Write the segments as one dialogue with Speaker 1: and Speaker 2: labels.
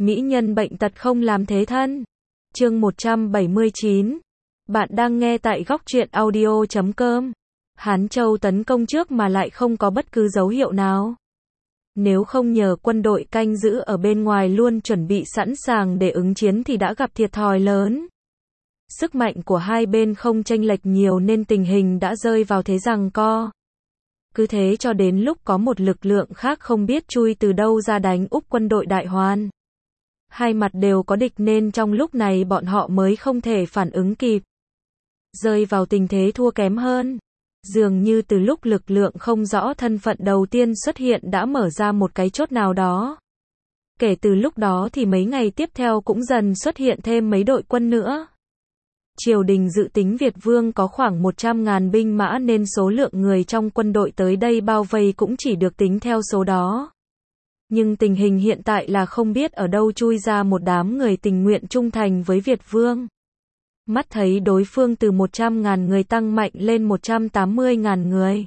Speaker 1: Mỹ nhân bệnh tật không làm thế thân. Chương 179. Bạn đang nghe tại góc truyện audio.com. Hán Châu tấn công trước mà lại không có bất cứ dấu hiệu nào. Nếu không nhờ quân đội canh giữ ở bên ngoài luôn chuẩn bị sẵn sàng để ứng chiến thì đã gặp thiệt thòi lớn. Sức mạnh của hai bên không chênh lệch nhiều nên tình hình đã rơi vào thế giằng co. Cứ thế cho đến lúc có một lực lượng khác không biết chui từ đâu ra đánh úp quân đội Đại Hoan. Hai mặt đều có địch nên trong lúc này bọn họ mới không thể phản ứng kịp. Rơi vào tình thế thua kém hơn. Dường như từ lúc lực lượng không rõ thân phận đầu tiên xuất hiện đã mở ra một cái chốt nào đó. Kể từ lúc đó thì mấy ngày tiếp theo cũng dần xuất hiện thêm mấy đội quân nữa. Triều đình dự tính Việt Vương có khoảng 100.000 binh mã nên số lượng người trong quân đội tới đây bao vây cũng chỉ được tính theo số đó. Nhưng tình hình hiện tại là không biết ở đâu chui ra một đám người tình nguyện trung thành với Việt Vương. Mắt thấy đối phương từ 100.000 người tăng mạnh lên 180.000 người.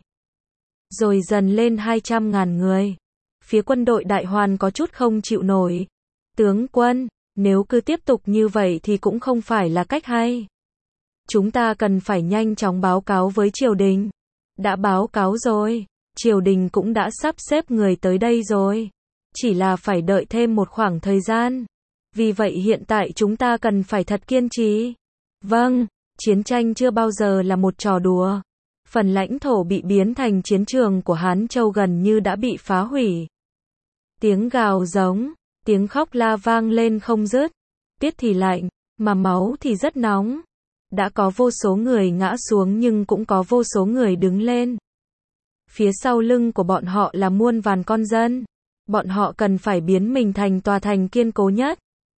Speaker 1: Rồi dần lên 200.000 người. Phía quân đội Đại Hoàn có chút không chịu nổi. Tướng quân, nếu cứ tiếp tục như vậy thì cũng không phải là cách hay. Chúng ta cần phải nhanh chóng báo cáo với triều đình. Đã báo cáo rồi, triều đình cũng đã sắp xếp người tới đây rồi. Chỉ là phải đợi thêm một khoảng thời gian. Vì vậy hiện tại chúng ta cần phải thật kiên trì. Vâng, chiến tranh chưa bao giờ là một trò đùa. Phần lãnh thổ bị biến thành chiến trường của Hán Châu gần như đã bị phá hủy. Tiếng gào giống, tiếng khóc la vang lên không dứt. Tiết thì lạnh, mà máu thì rất nóng. Đã có vô số người ngã xuống nhưng cũng có vô số người đứng lên. Phía sau lưng của bọn họ là muôn vàn con dân. Bọn họ cần phải biến mình thành tòa thành kiên cố nhất.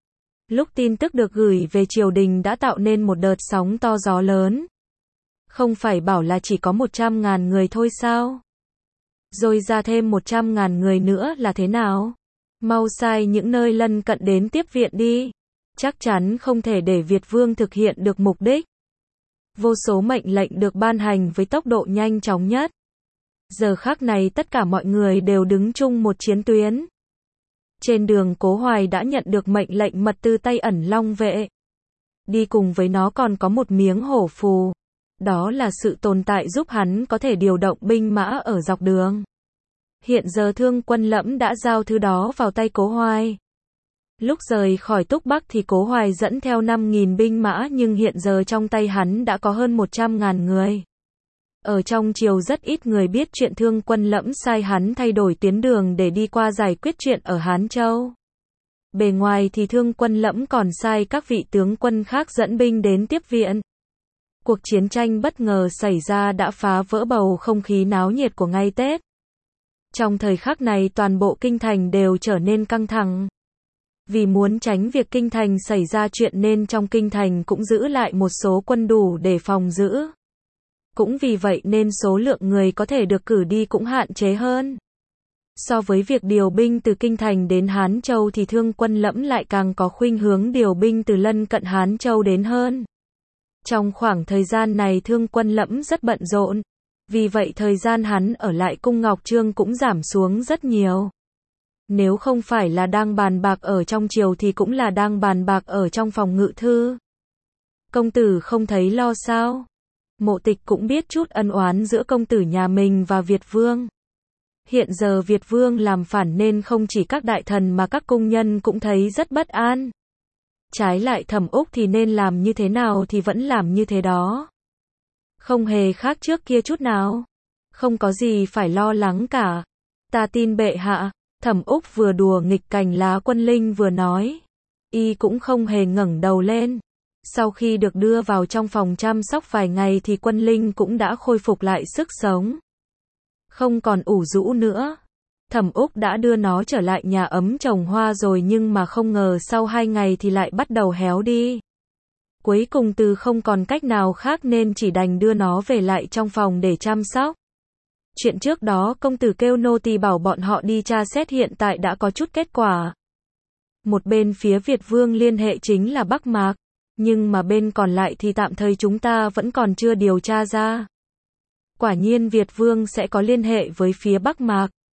Speaker 1: Lúc tin tức được gửi về triều đình đã tạo nên một đợt sóng to gió lớn. Không phải bảo là chỉ có 100.000 người thôi sao? Rồi ra thêm 100.000 người nữa là thế nào? Mau sai những nơi lân cận đến tiếp viện đi. Chắc chắn không thể để Việt Vương thực hiện được mục đích. Vô số mệnh lệnh được ban hành với tốc độ nhanh chóng nhất. Giờ khắc này tất cả mọi người đều đứng chung một chiến tuyến. Trên đường Cố Hoài đã nhận được mệnh lệnh mật từ tay Ẩn Long vệ. Đi cùng với nó còn có một miếng hổ phù. Đó là sự tồn tại giúp hắn có thể điều động binh mã ở dọc đường. Hiện giờ Thương Quân Lẫm đã giao thứ đó vào tay Cố Hoài. Lúc rời khỏi Túc Bắc thì Cố Hoài dẫn theo 5.000 binh mã nhưng hiện giờ trong tay hắn đã có hơn 100.000 người. Ở trong triều rất ít người biết chuyện Thương Quân Lẫm sai hắn thay đổi tuyến đường để đi qua giải quyết chuyện ở Hán Châu. Bề ngoài thì Thương Quân Lẫm còn sai các vị tướng quân khác dẫn binh đến tiếp viện. Cuộc chiến tranh bất ngờ xảy ra đã phá vỡ bầu không khí náo nhiệt của ngày Tết. Trong thời khắc này toàn bộ kinh thành đều trở nên căng thẳng. Vì muốn tránh việc kinh thành xảy ra chuyện nên trong kinh thành cũng giữ lại một số quân đủ để phòng giữ. Cũng vì vậy nên số lượng người có thể được cử đi cũng hạn chế hơn. So với việc điều binh từ kinh thành đến Hán Châu thì Thương Quân Lẫm lại càng có khuynh hướng điều binh từ lân cận Hán Châu đến hơn. Trong khoảng thời gian này Thương Quân Lẫm rất bận rộn. Vì vậy thời gian hắn ở lại cung Ngọc Trương cũng giảm xuống rất nhiều. Nếu không phải là đang bàn bạc ở trong triều thì cũng là đang bàn bạc ở trong phòng ngự thư. Công tử không thấy lo sao? Mộ Tịch cũng biết chút ân oán giữa công tử nhà mình và Việt Vương. Hiện giờ Việt Vương làm phản nên không chỉ các đại thần mà các cung nhân cũng thấy rất bất an. Trái lại Thẩm Úc thì nên làm như thế nào thì vẫn làm như thế đó. Không hề khác trước kia chút nào. Không có gì phải lo lắng cả. Ta tin bệ hạ. Thẩm Úc vừa đùa nghịch cành lá quân linh vừa nói. Y cũng không hề ngẩng đầu lên. Sau khi được đưa vào trong phòng chăm sóc vài ngày thì quân linh cũng đã khôi phục lại sức sống. Không còn ủ rũ nữa. Thẩm Úc đã đưa nó trở lại nhà ấm trồng hoa rồi nhưng mà không ngờ sau 2 ngày thì lại bắt đầu héo đi. Cuối cùng từ không còn cách nào khác nên chỉ đành đưa nó về lại trong phòng để chăm sóc. Chuyện trước đó công tử kêu nô tỳ bảo bọn họ đi tra xét hiện tại đã có chút kết quả. Một bên phía Việt Vương liên hệ chính là Bắc Mạc. Nhưng mà bên còn lại thì tạm thời chúng ta vẫn còn chưa điều tra ra. Quả nhiên Việt Vương sẽ có liên hệ với phía Bắc Mạc.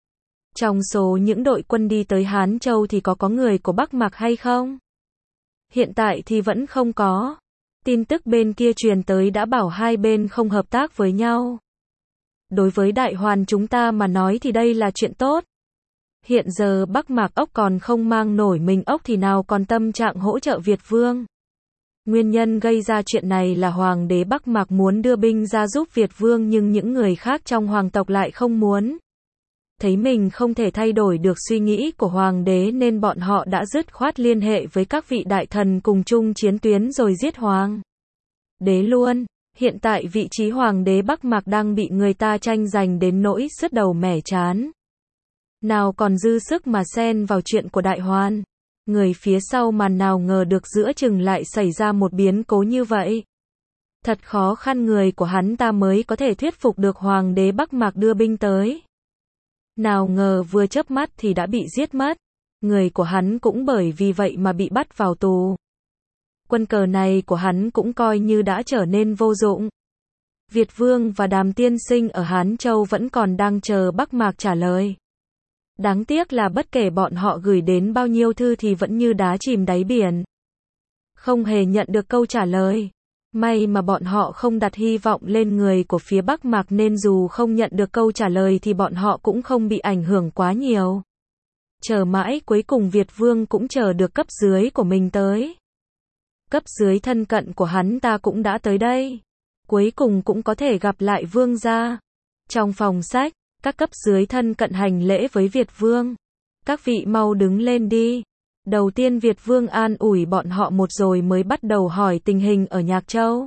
Speaker 1: Trong số những đội quân đi tới Hán Châu thì có người của Bắc Mạc hay không? Hiện tại thì vẫn không có. Tin tức bên kia truyền tới đã bảo hai bên không hợp tác với nhau. Đối với Đại Hoàn chúng ta mà nói thì đây là chuyện tốt. Hiện giờ Bắc Mạc ốc còn không mang nổi mình ốc thì nào còn tâm trạng hỗ trợ Việt Vương. Nguyên nhân gây ra chuyện này là Hoàng đế Bắc Mạc muốn đưa binh ra giúp Việt Vương nhưng những người khác trong hoàng tộc lại không muốn. Thấy mình không thể thay đổi được suy nghĩ của Hoàng đế nên bọn họ đã dứt khoát liên hệ với các vị đại thần cùng chung chiến tuyến rồi giết Hoàng đế luôn. Hiện tại vị trí Hoàng đế Bắc Mạc đang bị người ta tranh giành đến nỗi sứt đầu mẻ trán. Nào còn dư sức mà xen vào chuyện của Đại Hoàn. Người phía sau màn nào ngờ được giữa chừng lại xảy ra một biến cố như vậy. Thật khó khăn người của hắn ta mới có thể thuyết phục được Hoàng đế Bắc Mạc đưa binh tới. Nào ngờ vừa chớp mắt thì đã bị giết mất. Người của hắn cũng bởi vì vậy mà bị bắt vào tù. Quân cờ này của hắn cũng coi như đã trở nên vô dụng. Việt Vương và Đàm Tiên Sinh ở Hán Châu vẫn còn đang chờ Bắc Mạc trả lời. Đáng tiếc là bất kể bọn họ gửi đến bao nhiêu thư thì vẫn như đá chìm đáy biển. Không hề nhận được câu trả lời. May mà bọn họ không đặt hy vọng lên người của phía Bắc Mạc nên dù không nhận được câu trả lời thì bọn họ cũng không bị ảnh hưởng quá nhiều. Chờ mãi cuối cùng Việt Vương cũng chờ được cấp dưới của mình tới. Cấp dưới thân cận của hắn ta cũng đã tới đây. Cuối cùng cũng có thể gặp lại Vương gia. Trong phòng sách, các cấp dưới thân cận hành lễ với Việt Vương. Các vị mau đứng lên đi. Đầu tiên Việt Vương an ủi bọn họ một rồi mới bắt đầu hỏi tình hình ở Nhạc Châu.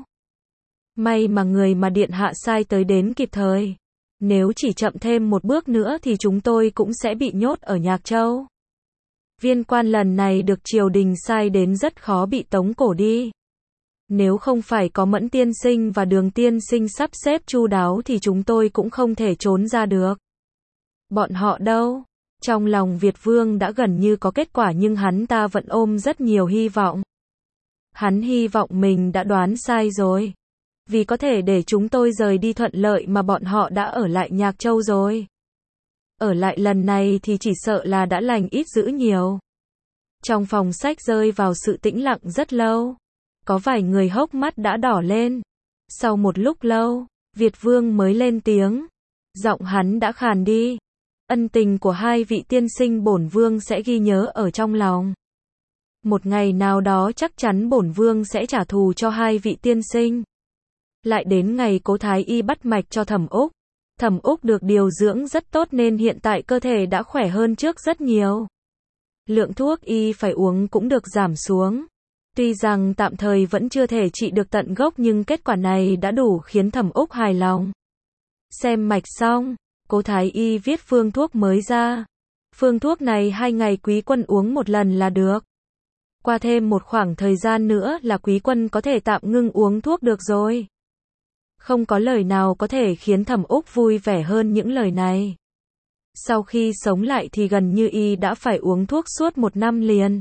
Speaker 1: May mà người mà điện hạ sai tới đến kịp thời. Nếu chỉ chậm thêm một bước nữa thì chúng tôi cũng sẽ bị nhốt ở Nhạc Châu. Viên quan lần này được triều đình sai đến rất khó bị tống cổ đi. Nếu không phải có Mẫn tiên sinh và Đường tiên sinh sắp xếp chu đáo thì chúng tôi cũng không thể trốn ra được. Bọn họ đâu? Trong lòng Việt Vương đã gần như có kết quả nhưng hắn ta vẫn ôm rất nhiều hy vọng. Hắn hy vọng mình đã đoán sai rồi. Vì có thể để chúng tôi rời đi thuận lợi mà bọn họ đã ở lại Nhạc Châu rồi. Ở lại lần này thì chỉ sợ là đã lành ít dữ nhiều. Trong phòng sách rơi vào sự tĩnh lặng rất lâu. Có vài người hốc mắt đã đỏ lên. Sau một lúc lâu, Việt Vương mới lên tiếng. Giọng hắn đã khàn đi. Ân tình của hai vị tiên sinh bổn vương sẽ ghi nhớ ở trong lòng. Một ngày nào đó chắc chắn bổn vương sẽ trả thù cho hai vị tiên sinh. Lại đến ngày Cố Thái Y bắt mạch cho Thẩm Úc. Thẩm Úc được điều dưỡng rất tốt nên hiện tại cơ thể đã khỏe hơn trước rất nhiều. Lượng thuốc y phải uống cũng được giảm xuống. Tuy rằng tạm thời vẫn chưa thể trị được tận gốc nhưng kết quả này đã đủ khiến Thẩm Úc hài lòng. Xem mạch xong, Cố Thái Y viết phương thuốc mới ra. Phương thuốc này 2 ngày quý quân uống một lần là được. Qua thêm một khoảng thời gian nữa là quý quân có thể tạm ngưng uống thuốc được rồi. Không có lời nào có thể khiến Thẩm Úc vui vẻ hơn những lời này. Sau khi sống lại thì gần như y đã phải uống thuốc suốt 1 năm liền.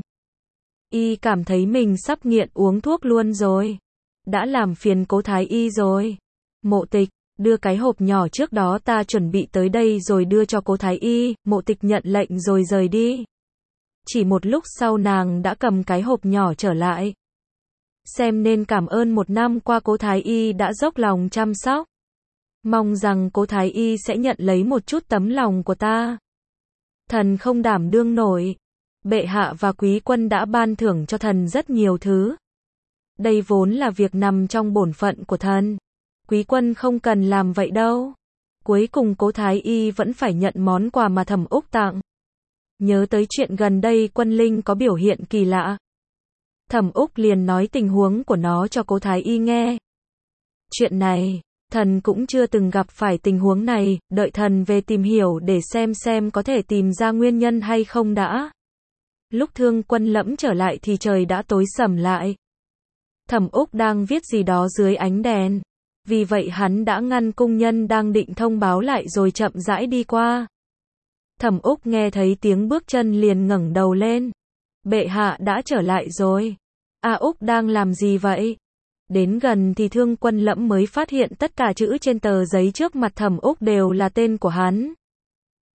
Speaker 1: Y cảm thấy mình sắp nghiện uống thuốc luôn rồi. Đã làm phiền Cố Thái Y rồi. Mộ Tịch, đưa cái hộp nhỏ trước đó ta chuẩn bị tới đây rồi đưa cho Cố Thái Y. Mộ Tịch nhận lệnh rồi rời đi. Chỉ một lúc sau nàng đã cầm cái hộp nhỏ trở lại. Xem nên cảm ơn 1 năm qua Cố Thái Y đã dốc lòng chăm sóc. Mong rằng Cố Thái Y sẽ nhận lấy một chút tấm lòng của ta. Thần không đảm đương nổi. Bệ hạ và quý quân đã ban thưởng cho thần rất nhiều thứ. Đây vốn là việc nằm trong bổn phận của thần. Quý quân không cần làm vậy đâu. Cuối cùng Cố Thái Y vẫn phải nhận món quà mà Thẩm Úc tặng. Nhớ tới chuyện gần đây Quân Linh có biểu hiện kỳ lạ. Thẩm Úc liền nói tình huống của nó cho Cố Thái Y nghe. Chuyện này, thần cũng chưa từng gặp phải tình huống này, đợi thần về tìm hiểu để xem có thể tìm ra nguyên nhân hay không đã. Lúc Thương Quân Lẫm trở lại thì trời đã tối sầm lại. Thẩm Úc đang viết gì đó dưới ánh đèn. Vì vậy hắn đã ngăn cung nhân đang định thông báo lại rồi chậm rãi đi qua. Thẩm Úc nghe thấy tiếng bước chân liền ngẩng đầu lên. Bệ hạ đã trở lại rồi. Úc đang làm gì vậy? Đến gần thì Thương Quân Lẫm mới phát hiện tất cả chữ trên tờ giấy trước mặt Thẩm Úc đều là tên của hắn.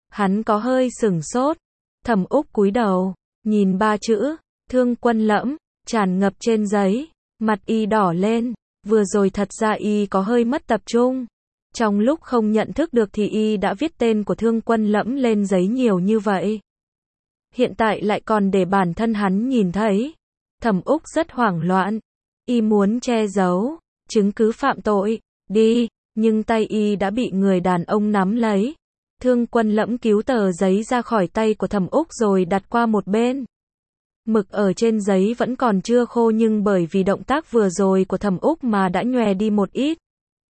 Speaker 1: Hắn có hơi sửng sốt. Thẩm Úc cúi đầu, nhìn ba chữ, Thương Quân Lẫm, tràn ngập trên giấy. Mặt y đỏ lên, vừa rồi thật ra y có hơi mất tập trung. Trong lúc không nhận thức được thì y đã viết tên của Thương Quân Lẫm lên giấy nhiều như vậy. Hiện tại lại còn để bản thân hắn nhìn thấy. Thẩm Úc rất hoảng loạn. Y muốn che giấu chứng cứ phạm tội, đi, nhưng tay y đã bị người đàn ông nắm lấy. Thương Quân Lẫm cứu tờ giấy ra khỏi tay của Thẩm Úc rồi đặt qua một bên. Mực ở trên giấy vẫn còn chưa khô nhưng bởi vì động tác vừa rồi của Thẩm Úc mà đã nhòe đi một ít.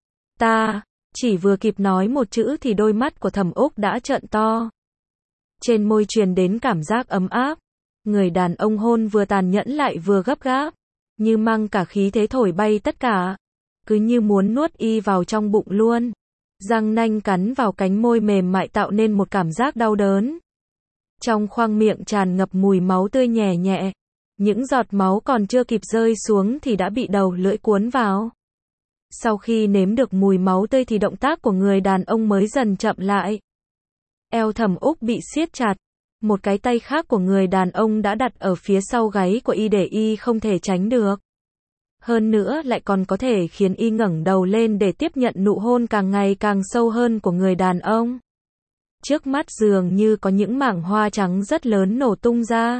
Speaker 1: Ta, chỉ vừa kịp nói một chữ thì đôi mắt của Thẩm Úc đã trợn to. Trên môi truyền đến cảm giác ấm áp. Người đàn ông hôn vừa tàn nhẫn lại vừa gấp gáp, như mang cả khí thế thổi bay tất cả, cứ như muốn nuốt y vào trong bụng luôn. Răng nanh cắn vào cánh môi mềm mại tạo nên một cảm giác đau đớn. Trong khoang miệng tràn ngập mùi máu tươi nhẹ nhẹ. Những giọt máu còn chưa kịp rơi xuống thì đã bị đầu lưỡi cuốn vào. Sau khi nếm được mùi máu tươi thì động tác của người đàn ông mới dần chậm lại. Eo Thẩm Úc bị siết chặt. Một cái tay khác của người đàn ông đã đặt ở phía sau gáy của y để y không thể tránh được. Hơn nữa lại còn có thể khiến y ngẩng đầu lên để tiếp nhận nụ hôn càng ngày càng sâu hơn của người đàn ông. Trước mắt dường như có những mảng hoa trắng rất lớn nổ tung ra.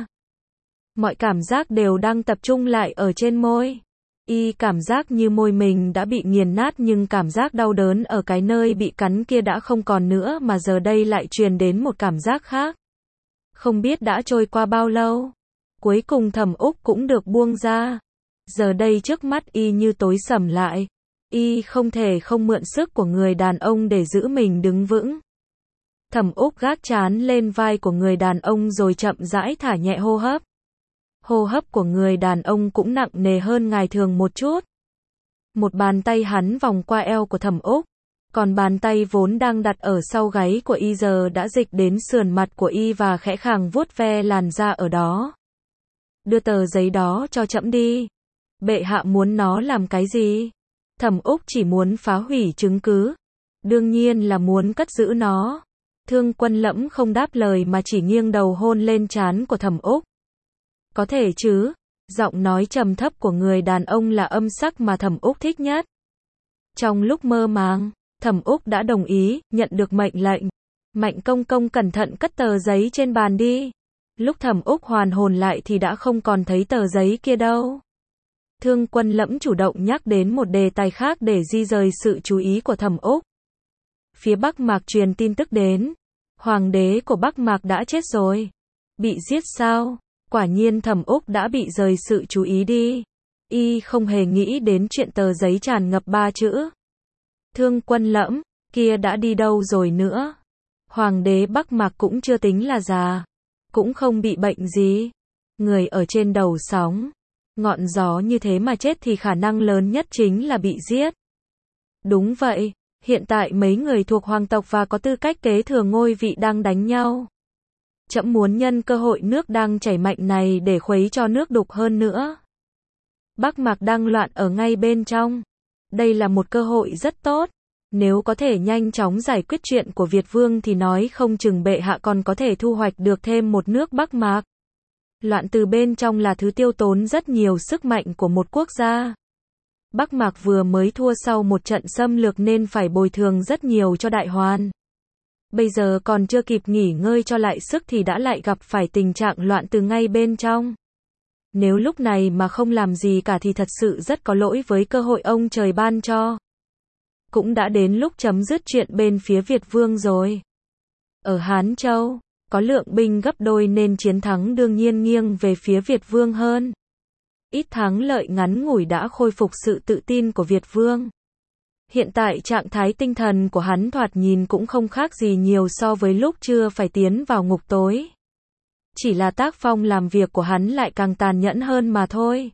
Speaker 1: Mọi cảm giác đều đang tập trung lại ở trên môi. Y cảm giác như môi mình đã bị nghiền nát nhưng cảm giác đau đớn ở cái nơi bị cắn kia đã không còn nữa mà giờ đây lại truyền đến một cảm giác khác. Không biết đã trôi qua bao lâu. Cuối cùng Thẩm Úc cũng được buông ra. Giờ đây trước mắt y như tối sầm lại. Y không thể không mượn sức của người đàn ông để giữ mình đứng vững. Thẩm Úc gác trán lên vai của người đàn ông rồi chậm rãi thả nhẹ hô hấp. Hô hấp của người đàn ông cũng nặng nề hơn ngày thường một chút. Một bàn tay hắn vòng qua eo của Thẩm Úc. Còn bàn tay vốn đang đặt ở sau gáy của y giờ đã dịch đến sườn mặt của y và khẽ khàng vuốt ve làn da ở đó. Đưa tờ giấy đó cho trẫm đi. Bệ hạ muốn nó làm cái gì? Thẩm Úc chỉ muốn phá hủy chứng cứ. Đương nhiên là muốn cất giữ nó. Thương Quân Lẫm không đáp lời mà chỉ nghiêng đầu hôn lên trán của Thẩm Úc. Có thể chứ? Giọng nói trầm thấp của người đàn ông là âm sắc mà Thẩm Úc thích nhất. Trong lúc mơ màng, Thẩm Úc đã đồng ý, nhận được mệnh lệnh. Mạnh công công cẩn thận cất tờ giấy trên bàn đi. Lúc Thẩm Úc hoàn hồn lại thì đã không còn thấy tờ giấy kia đâu. Thương Quân Lẫm chủ động nhắc đến một đề tài khác để di rời sự chú ý của Thẩm Úc. Phía Bắc Mạc truyền tin tức đến. Hoàng đế của Bắc Mạc đã chết rồi. Bị giết sao? Quả nhiên Thẩm Úc đã bị rời sự chú ý đi. Y không hề nghĩ đến chuyện tờ giấy tràn ngập 3 chữ. Thương Quân Lẫm, kia đã đi đâu rồi nữa? Hoàng đế Bắc Mạc cũng chưa tính là già. Cũng không bị bệnh gì. Người ở trên đầu sóng. Ngọn gió như thế mà chết thì khả năng lớn nhất chính là bị giết. Đúng vậy, hiện tại mấy người thuộc hoàng tộc và có tư cách kế thừa ngôi vị đang đánh nhau. Trẫm muốn nhân cơ hội nước đang chảy mạnh này để khuấy cho nước đục hơn nữa. Bắc Mạc đang loạn ở ngay bên trong. Đây là một cơ hội rất tốt. Nếu có thể nhanh chóng giải quyết chuyện của Việt Vương thì nói không chừng bệ hạ còn có thể thu hoạch được thêm một nước Bắc Mạc. Loạn từ bên trong là thứ tiêu tốn rất nhiều sức mạnh của một quốc gia. Bắc Mạc vừa mới thua sau một trận xâm lược nên phải bồi thường rất nhiều cho Đại Hoàn. Bây giờ còn chưa kịp nghỉ ngơi cho lại sức thì đã lại gặp phải tình trạng loạn từ ngay bên trong. Nếu lúc này mà không làm gì cả thì thật sự rất có lỗi với cơ hội ông trời ban cho. Cũng đã đến lúc chấm dứt chuyện bên phía Việt Vương rồi. Ở Hán Châu, có lượng binh gấp đôi nên chiến thắng đương nhiên nghiêng về phía Việt Vương hơn. Ít thắng lợi ngắn ngủi đã khôi phục sự tự tin của Việt Vương. Hiện tại trạng thái tinh thần của hắn thoạt nhìn cũng không khác gì nhiều so với lúc chưa phải tiến vào ngục tối. Chỉ là tác phong làm việc của hắn lại càng tàn nhẫn hơn mà thôi.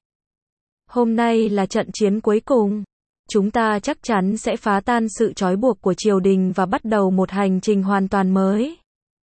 Speaker 1: Hôm nay là trận chiến cuối cùng. Chúng ta chắc chắn sẽ phá tan sự trói buộc của triều đình và bắt đầu một hành trình hoàn toàn mới.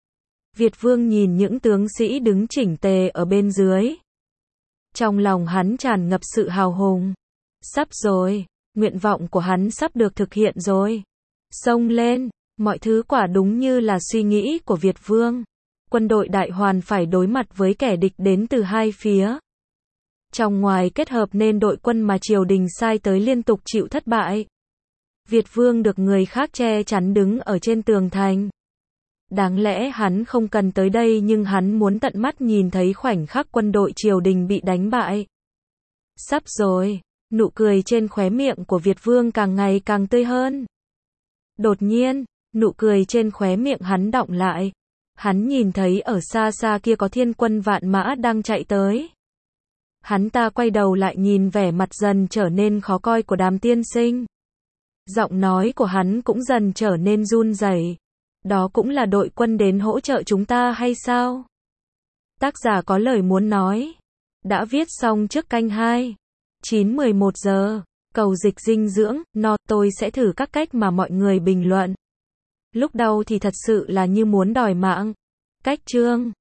Speaker 1: Việt Vương nhìn những tướng sĩ đứng chỉnh tề ở bên dưới. Trong lòng hắn tràn ngập sự hào hùng. Sắp rồi, nguyện vọng của hắn sắp được thực hiện rồi. Xông lên, Mọi thứ quả đúng như là suy nghĩ của Việt Vương. Quân đội Đại Hoàn phải đối mặt với kẻ địch đến từ hai phía. Trong ngoài kết hợp nên đội quân mà triều đình sai tới liên tục chịu thất bại. Việt Vương được người khác che chắn đứng ở trên tường thành. Đáng lẽ hắn không cần tới đây nhưng hắn muốn tận mắt nhìn thấy khoảnh khắc quân đội triều đình bị đánh bại. Sắp rồi, nụ cười trên khóe miệng của Việt Vương càng ngày càng tươi hơn. Đột nhiên, nụ cười trên khóe miệng hắn đọng lại. Hắn nhìn thấy ở xa xa kia có thiên quân vạn mã đang chạy tới. Hắn ta quay đầu lại nhìn vẻ mặt dần trở nên khó coi của Đàm tiên sinh. Giọng nói của hắn cũng dần trở nên run rẩy. Đó cũng là đội quân đến hỗ trợ chúng ta hay sao? Tác giả có lời muốn nói. Đã viết xong trước canh 2. 9-11 giờ. Cầu dịch dinh dưỡng, no, tôi sẽ thử các cách mà mọi người bình luận. Lúc đau thì thật sự là như muốn đòi mạng. Cách chương